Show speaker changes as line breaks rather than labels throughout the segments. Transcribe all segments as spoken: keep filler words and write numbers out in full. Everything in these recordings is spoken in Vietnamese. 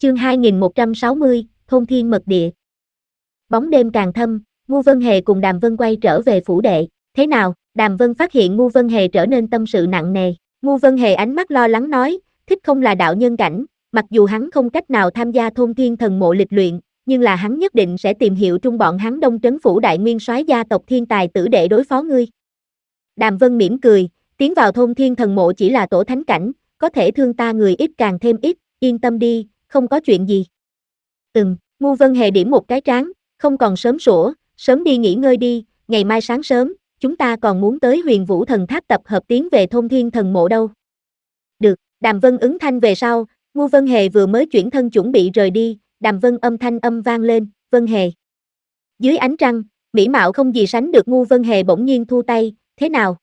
Chương hai nghìn một trăm sáu mươi, Thôn Thiên Mật Địa. Bóng đêm càng thâm, Ngu Vân Hề cùng Đàm Vân quay trở về phủ đệ. Thế nào? Đàm Vân phát hiện Ngu Vân Hề trở nên tâm sự nặng nề. Ngu Vân Hề ánh mắt lo lắng nói, Thích không là đạo nhân cảnh, mặc dù hắn không cách nào tham gia Thôn Thiên Thần Mộ lịch luyện, nhưng là hắn nhất định sẽ tìm hiểu trung bọn hắn đông trấn phủ đại nguyên soái gia tộc thiên tài tử để đối phó ngươi. Đàm Vân mỉm cười, tiến vào Thôn Thiên Thần Mộ chỉ là tổ thánh cảnh, có thể thương ta người ít càng thêm ít, yên tâm đi, không có chuyện gì. Ừm, Ngu Vân Hề điểm một cái trán, không còn sớm sủa, sớm đi nghỉ ngơi đi, ngày mai sáng sớm, chúng ta còn muốn tới Huyền Vũ Thần Tháp tập hợp tiến về Thôn Thiên Thần Mộ đâu. Được, Đàm Vân ứng thanh về sau, Ngu Vân Hề vừa mới chuyển thân chuẩn bị rời đi, Đàm Vân âm thanh âm vang lên, Vân Hề. Dưới ánh trăng, mỹ mạo không gì sánh được Ngu Vân Hề bỗng nhiên thu tay, thế nào?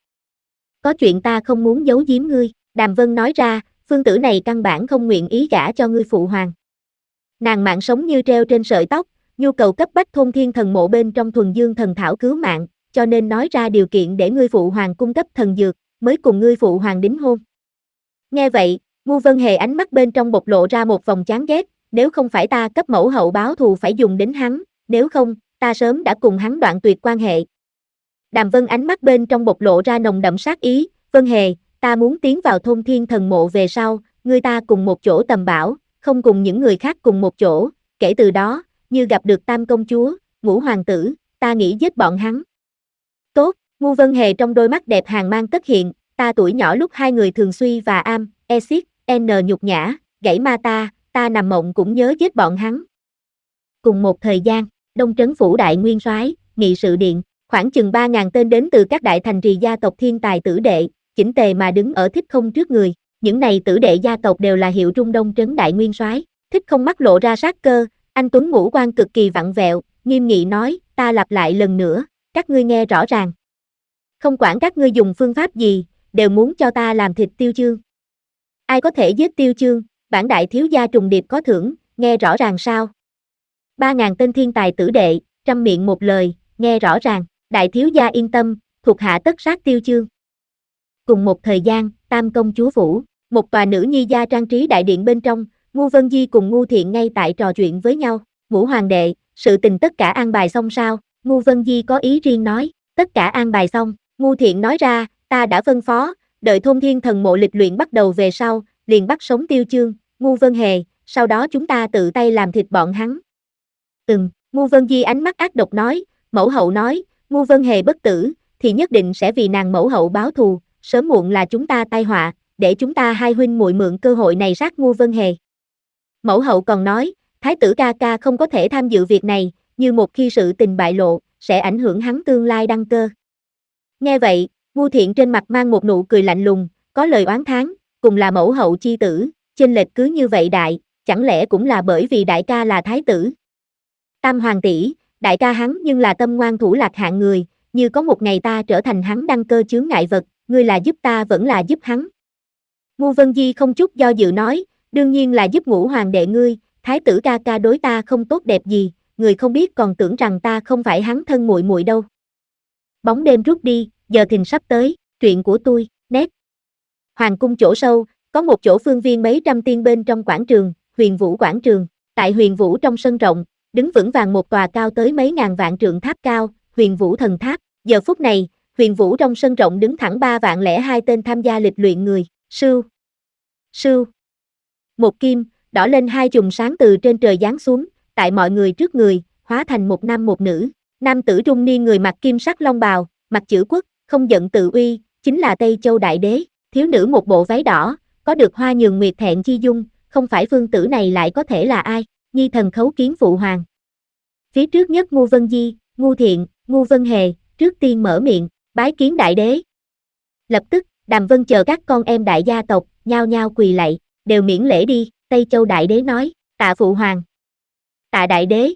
Có chuyện ta không muốn giấu giếm ngươi, Đàm Vân nói ra, phương tử này căn bản không nguyện ý gả cho ngươi phụ hoàng. Nàng mạng sống như treo trên sợi tóc, nhu cầu cấp bách Thôn Thiên Thần Mộ bên trong thuần dương thần thảo cứu mạng, cho nên nói ra điều kiện để ngươi phụ hoàng cung cấp thần dược, mới cùng ngươi phụ hoàng đính hôn. Nghe vậy, Ngu Vân Hề ánh mắt bên trong bộc lộ ra một vòng chán ghét, nếu không phải ta cấp mẫu hậu báo thù phải dùng đến hắn, nếu không, ta sớm đã cùng hắn đoạn tuyệt quan hệ. Đàm Vân ánh mắt bên trong bộc lộ ra nồng đậm sát ý, Vân Hề, ta muốn tiến vào Thôn Thiên Thần Mộ về sau, ngươi ta cùng một chỗ tầm bảo, không cùng những người khác cùng một chỗ, kể từ đó, như gặp được Tam công chúa, Ngũ hoàng tử, ta nghĩ giết bọn hắn. Tốt, Ngu Vân Hề trong đôi mắt đẹp hàng mang tất hiện, ta tuổi nhỏ lúc hai người thường suy và am, exit, n nhục nhã, gãy ma ta, ta nằm mộng cũng nhớ giết bọn hắn. Cùng một thời gian, Đông Trấn phủ đại nguyên soái, nghị sự điện, khoảng chừng ba nghìn tên đến từ các đại thành trì gia tộc thiên tài tử đệ, chỉnh tề mà đứng ở Thích Không trước người. Những này tử đệ gia tộc đều là hiệu trung Đông Trấn đại nguyên soái. Thích Không mắt lộ ra sát cơ, anh tuấn ngũ quan cực kỳ vặn vẹo, nghiêm nghị nói, ta lặp lại lần nữa, các ngươi nghe rõ ràng. Không quản các ngươi dùng phương pháp gì, đều muốn cho ta làm thịt Tiêu Chương. Ai có thể giết Tiêu Chương, bản đại thiếu gia trùng điệp có thưởng, nghe rõ ràng sao? Ba ngàn tên thiên tài tử đệ, trăm miệng một lời, nghe rõ ràng, đại thiếu gia yên tâm, thuộc hạ tất sát Tiêu Chương. Cùng một thời gian, Tam công chúa phủ, một tòa nữ nhi gia trang trí đại điện bên trong, Ngu Vân Di cùng Ngu Thiện ngay tại trò chuyện với nhau. Ngũ hoàng đệ, sự tình tất cả an bài xong sao? Ngu Vân Di có ý riêng nói, tất cả an bài xong. Ngu Thiện nói ra, ta đã phân phó, đợi Thôn Thiên Thần Mộ lịch luyện bắt đầu về sau, liền bắt sống Tiêu Chương, Ngu Vân Hề, sau đó chúng ta tự tay làm thịt bọn hắn. Ừm, Ngu Vân Di ánh mắt ác độc nói, mẫu hậu nói, Ngu Vân Hề bất tử, thì nhất định sẽ vì nàng mẫu hậu báo thù, sớm muộn là chúng ta tai họa, để chúng ta hai huynh muội mượn cơ hội này sát Ngu Vân Hề. Mẫu hậu còn nói, thái tử ca ca không có thể tham dự việc này, như một khi sự tình bại lộ, sẽ ảnh hưởng hắn tương lai đăng cơ. Nghe vậy, Ngu Thiện trên mặt mang một nụ cười lạnh lùng, có lời oán thán, cùng là mẫu hậu chi tử, chênh lệch cứ như vậy đại, chẳng lẽ cũng là bởi vì đại ca là thái tử? Tam hoàng tỷ, đại ca hắn nhưng là tâm ngoan thủ lạc hạng người, như có một ngày ta trở thành hắn đăng cơ chướng ngại vật, ngươi là giúp ta vẫn là giúp hắn. Ngu Vân Di không chút do dự nói, đương nhiên là giúp Ngũ hoàng đệ ngươi, thái tử ca ca đối ta không tốt đẹp gì, người không biết còn tưởng rằng ta không phải hắn thân muội muội đâu. Bóng đêm rút đi, giờ thìn sắp tới, truyện của tôi, nét. Hoàng cung chỗ sâu, có một chỗ phương viên mấy trăm tiên bên trong quảng trường, Huyền Vũ quảng trường. Tại Huyền Vũ trong sân rộng, đứng vững vàng một tòa cao tới mấy ngàn vạn trượng tháp cao, Huyền Vũ thần tháp. Giờ phút này, Huyền Vũ trong sân rộng đứng thẳng ba vạn lẻ hai tên tham gia lịch luyện người, sưu, sưu. Một kim, đỏ lên hai chùm sáng từ trên trời giáng xuống, tại mọi người trước người, hóa thành một nam một nữ. Nam tử trung niên người mặc kim sắc long bào, mặt chữ quốc, không giận tự uy, chính là Tây Châu Đại Đế. Thiếu nữ một bộ váy đỏ, có được hoa nhường nguyệt thẹn chi dung, không phải phương tử này lại có thể là ai? Nhi thần khấu kiến phụ hoàng. Phía trước nhất Ngu Vân Di, Ngu Thiện, Ngu Vân Hề, trước tiên mở miệng, bái kiến đại đế. Lập tức, Đàm Vân chờ các con em đại gia tộc, nhao nhao quỳ lạy, đều miễn lễ đi. Tây Châu Đại Đế nói, tạ phụ hoàng. Tạ đại đế.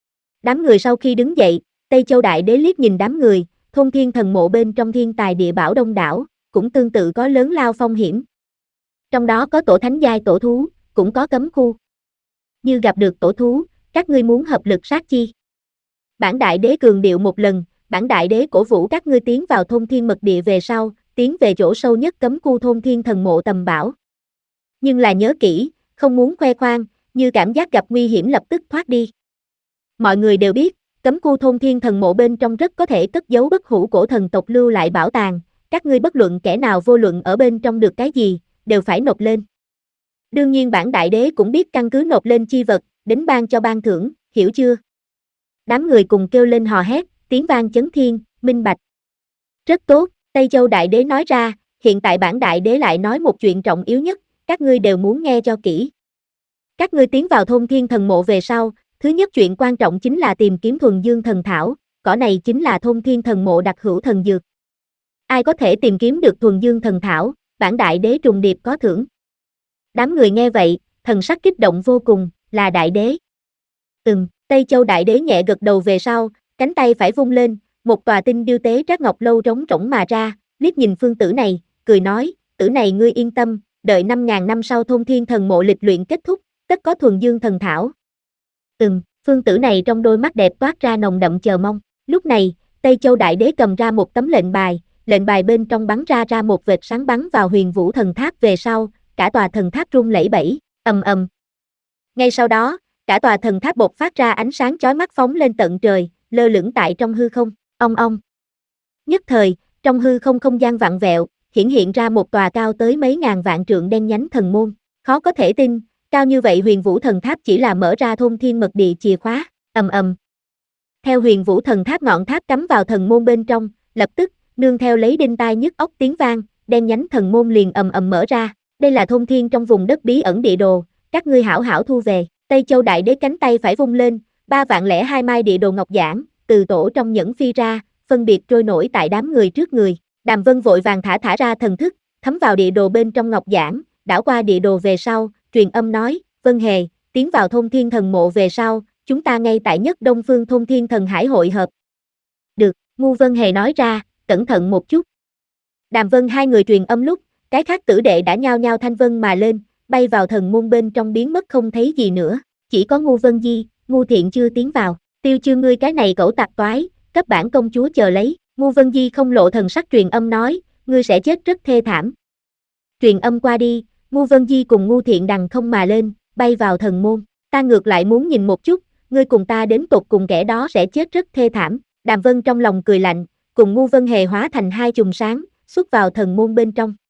Đám người sau khi đứng dậy, Tây Châu Đại Đế liếc nhìn đám người, Thôn Thiên Thần Mộ bên trong thiên tài địa bảo đông đảo, cũng tương tự có lớn lao phong hiểm. Trong đó có tổ thánh giai tổ thú, cũng có cấm khu. Như gặp được tổ thú, các ngươi muốn hợp lực sát chi. Bản đại đế cường điệu một lần, bản đại đế cổ vũ các ngươi tiến vào Thôn Thiên Mật Địa về sau, tiến về chỗ sâu nhất cấm khu Thôn Thiên Thần Mộ tầm bảo. Nhưng là nhớ kỹ, không muốn khoe khoang, như cảm giác gặp nguy hiểm lập tức thoát đi. Mọi người đều biết, cấm khu thôn thiên thần mộ bên trong rất có thể cất giấu bất hủ cổ thần tộc lưu lại bảo tàng, các ngươi bất luận kẻ nào vô luận ở bên trong được cái gì, đều phải nộp lên. Đương nhiên bản đại đế cũng biết căn cứ nộp lên chi vật, đến ban cho ban thưởng, hiểu chưa? Đám người cùng kêu lên hò hét, tiếng vang chấn thiên, minh bạch. Rất tốt, Tây Châu đại đế nói ra, hiện tại bản đại đế lại nói một chuyện trọng yếu nhất, các ngươi đều muốn nghe cho kỹ. Các ngươi tiến vào thôn thiên thần mộ về sau, thứ nhất chuyện quan trọng chính là tìm kiếm thuần dương thần thảo, cỏ này chính là thôn thiên thần mộ đặc hữu thần dược. Ai có thể tìm kiếm được thuần dương thần thảo, bản đại đế trùng điệp có thưởng. Đám người nghe vậy, thần sắc kích động vô cùng, là đại đế. Ừm, Tây Châu đại đế nhẹ gật đầu về sau, cánh tay phải vung lên, một tòa tinh điêu tế trác ngọc lâu trống rỗng mà ra, liếc nhìn phương tử này, cười nói, tử này ngươi yên tâm, đợi năm ngàn năm sau thôn thiên thần mộ lịch luyện kết thúc, tất có thuần dương thần thảo. Ừm, phương tử này trong đôi mắt đẹp toát ra nồng đậm chờ mong. Lúc này, Tây Châu đại đế cầm ra một tấm lệnh bài, lệnh bài bên trong bắn ra ra một vệt sáng bắn vào huyền vũ thần tháp về sau, cả tòa thần tháp rung lẩy bẩy, ầm ầm. Ngay sau đó, cả tòa thần tháp bộc phát ra ánh sáng chói mắt phóng lên tận trời, lơ lửng tại trong hư không, ong ong. Nhất thời, trong hư không không gian vặn vẹo, hiển hiện ra một tòa cao tới mấy ngàn vạn trượng đen nhánh thần môn, khó có thể tin, cao như vậy huyền vũ thần tháp chỉ là mở ra thôn thiên mật địa chìa khóa, ầm ầm. Theo huyền vũ thần tháp ngọn tháp cắm vào thần môn bên trong, lập tức, nương theo lấy đinh tai nhức óc tiếng vang, đen nhánh thần môn liền ầm ầm mở ra, đây là thôn thiên trong vùng đất bí ẩn địa đồ, các ngươi hảo hảo thu về. Tây Châu đại đế cánh tay phải vung lên, ba vạn lẻ hai mai địa đồ ngọc giản, từ tổ trong nhẫn phi ra, phân biệt trôi nổi tại đám người trước người. Đàm Vân vội vàng thả thả ra thần thức, thấm vào địa đồ bên trong ngọc giản, đảo qua địa đồ về sau, truyền âm nói, Vân Hề, tiến vào thôn thiên thần mộ về sau, chúng ta ngay tại nhất đông phương thôn thiên thần hải hội hợp. Được, Ngu Vân Hề nói ra, cẩn thận một chút. Đàm Vân hai người truyền âm lúc, cái khác tử đệ đã nhao nhao thanh vân mà lên, bay vào thần môn bên trong biến mất không thấy gì nữa, chỉ có Ngu Vân Di, Ngu Thiện chưa tiến vào, Tiêu Chương ngươi cái này cẩu tặc toái, cấp bản công chúa chờ lấy, Ngu Vân Di không lộ thần sắc truyền âm nói, ngươi sẽ chết rất thê thảm. Truyền âm qua đi, Ngu Vân Di cùng Ngu Thiện đằng không mà lên, bay vào thần môn, ta ngược lại muốn nhìn một chút, ngươi cùng ta đến tột cùng kẻ đó sẽ chết rất thê thảm. Đàm Vân trong lòng cười lạnh, cùng Ngu Vân Hề hóa thành hai chùm sáng, xuất vào thần môn bên trong.